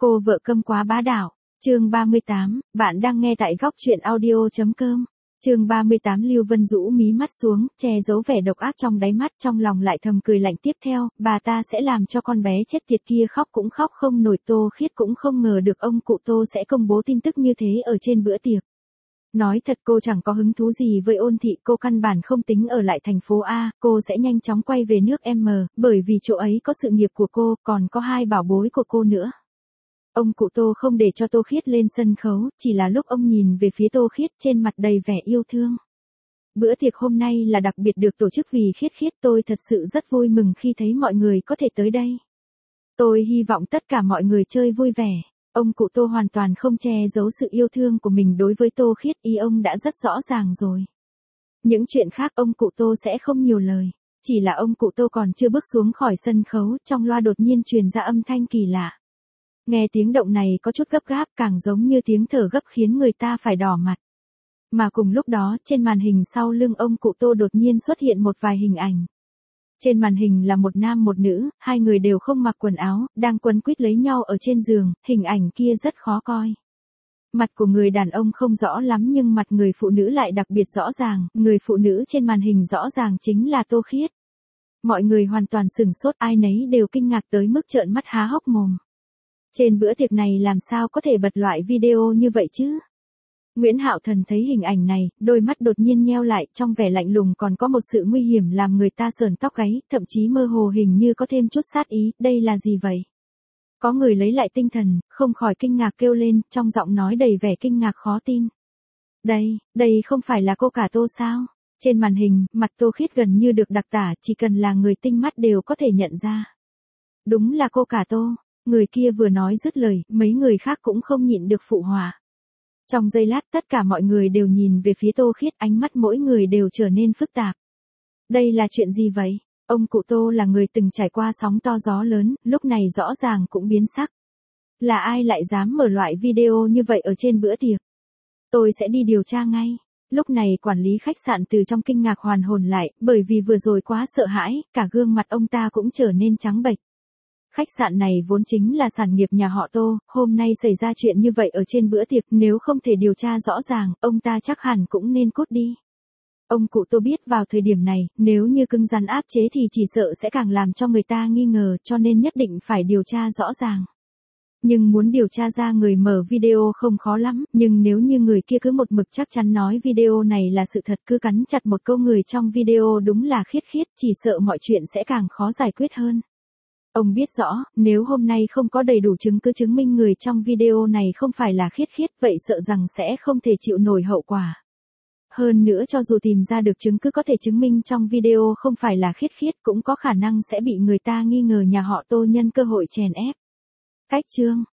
Cô vợ câm quá bá đạo. Chương 38, bạn đang nghe tại góc truyện audio.com. Chương 38 Lưu Vân rũ mí mắt xuống, che giấu vẻ độc ác trong đáy mắt, trong lòng lại thầm cười lạnh tiếp theo, bà ta sẽ làm cho con bé chết tiệt kia khóc cũng khóc không nổi. Tô Khiết cũng không ngờ được ông cụ Tô sẽ công bố tin tức như thế ở trên bữa tiệc. Nói thật cô chẳng có hứng thú gì với Ôn Thị, cô căn bản không tính ở lại thành phố A, cô sẽ nhanh chóng quay về nước M, bởi vì chỗ ấy có sự nghiệp của cô, còn có hai bảo bối của cô nữa. Ông cụ Tô không để cho Tô Khiết lên sân khấu, chỉ là lúc ông nhìn về phía Tô Khiết trên mặt đầy vẻ yêu thương. Bữa tiệc hôm nay là đặc biệt được tổ chức vì Khiết Khiết, tôi thật sự rất vui mừng khi thấy mọi người có thể tới đây. Tôi hy vọng tất cả mọi người chơi vui vẻ. Ông cụ Tô hoàn toàn không che giấu sự yêu thương của mình đối với Tô Khiết, ý ông đã rất rõ ràng rồi. Những chuyện khác ông cụ Tô sẽ không nhiều lời. Chỉ là ông cụ Tô còn chưa bước xuống khỏi sân khấu, trong loa đột nhiên truyền ra âm thanh kỳ lạ. Nghe tiếng động này có chút gấp gáp, càng giống như tiếng thở gấp khiến người ta phải đỏ mặt. Mà cùng lúc đó, trên màn hình sau lưng ông cụ Tô đột nhiên xuất hiện một vài hình ảnh. Trên màn hình là một nam một nữ, hai người đều không mặc quần áo, đang quấn quýt lấy nhau ở trên giường, hình ảnh kia rất khó coi. Mặt của người đàn ông không rõ lắm nhưng mặt người phụ nữ lại đặc biệt rõ ràng, người phụ nữ trên màn hình rõ ràng chính là Tô Khiết. Mọi người hoàn toàn sửng sốt, ai nấy đều kinh ngạc tới mức trợn mắt há hốc mồm. Trên bữa tiệc này làm sao có thể bật loại video như vậy chứ? Nguyễn Hạo Thần thấy hình ảnh này, đôi mắt đột nhiên nheo lại, trong vẻ lạnh lùng còn có một sự nguy hiểm làm người ta sởn tóc gáy, thậm chí mơ hồ hình như có thêm chút sát ý, đây là gì vậy? Có người lấy lại tinh thần, không khỏi kinh ngạc kêu lên, trong giọng nói đầy vẻ kinh ngạc khó tin. Đây không phải là cô cả Tô sao? Trên màn hình, mặt Tô Khiết gần như được đặc tả, chỉ cần là người tinh mắt đều có thể nhận ra. Đúng là cô cả Tô. Người kia vừa nói dứt lời, mấy người khác cũng không nhịn được phụ họa. Trong giây lát tất cả mọi người đều nhìn về phía Tô Khiết, ánh mắt mỗi người đều trở nên phức tạp. Đây là chuyện gì vậy? Ông cụ Tô là người từng trải qua sóng to gió lớn, lúc này rõ ràng cũng biến sắc. Là ai lại dám mở loại video như vậy ở trên bữa tiệc? Tôi sẽ đi điều tra ngay. Lúc này quản lý khách sạn từ trong kinh ngạc hoàn hồn lại, bởi vì vừa rồi quá sợ hãi, cả gương mặt ông ta cũng trở nên trắng bệch. Khách sạn này vốn chính là sản nghiệp nhà họ Tô, hôm nay xảy ra chuyện như vậy ở trên bữa tiệc, nếu không thể điều tra rõ ràng, ông ta chắc hẳn cũng nên cút đi. Ông cụ Tô biết vào thời điểm này, nếu như cứng rắn áp chế thì chỉ sợ sẽ càng làm cho người ta nghi ngờ, cho nên nhất định phải điều tra rõ ràng. Nhưng muốn điều tra ra người mở video không khó lắm, nhưng nếu như người kia cứ một mực chắc chắn nói video này là sự thật, cứ cắn chặt một câu người trong video đúng là Khiết Khiết, chỉ sợ mọi chuyện sẽ càng khó giải quyết hơn. Ông biết rõ, nếu hôm nay không có đầy đủ chứng cứ chứng minh người trong video này không phải là Khiết Khiết, vậy sợ rằng sẽ không thể chịu nổi hậu quả. Hơn nữa cho dù tìm ra được chứng cứ có thể chứng minh trong video không phải là Khiết Khiết, cũng có khả năng sẽ bị người ta nghi ngờ nhà họ Tô nhân cơ hội chèn ép. Cách chương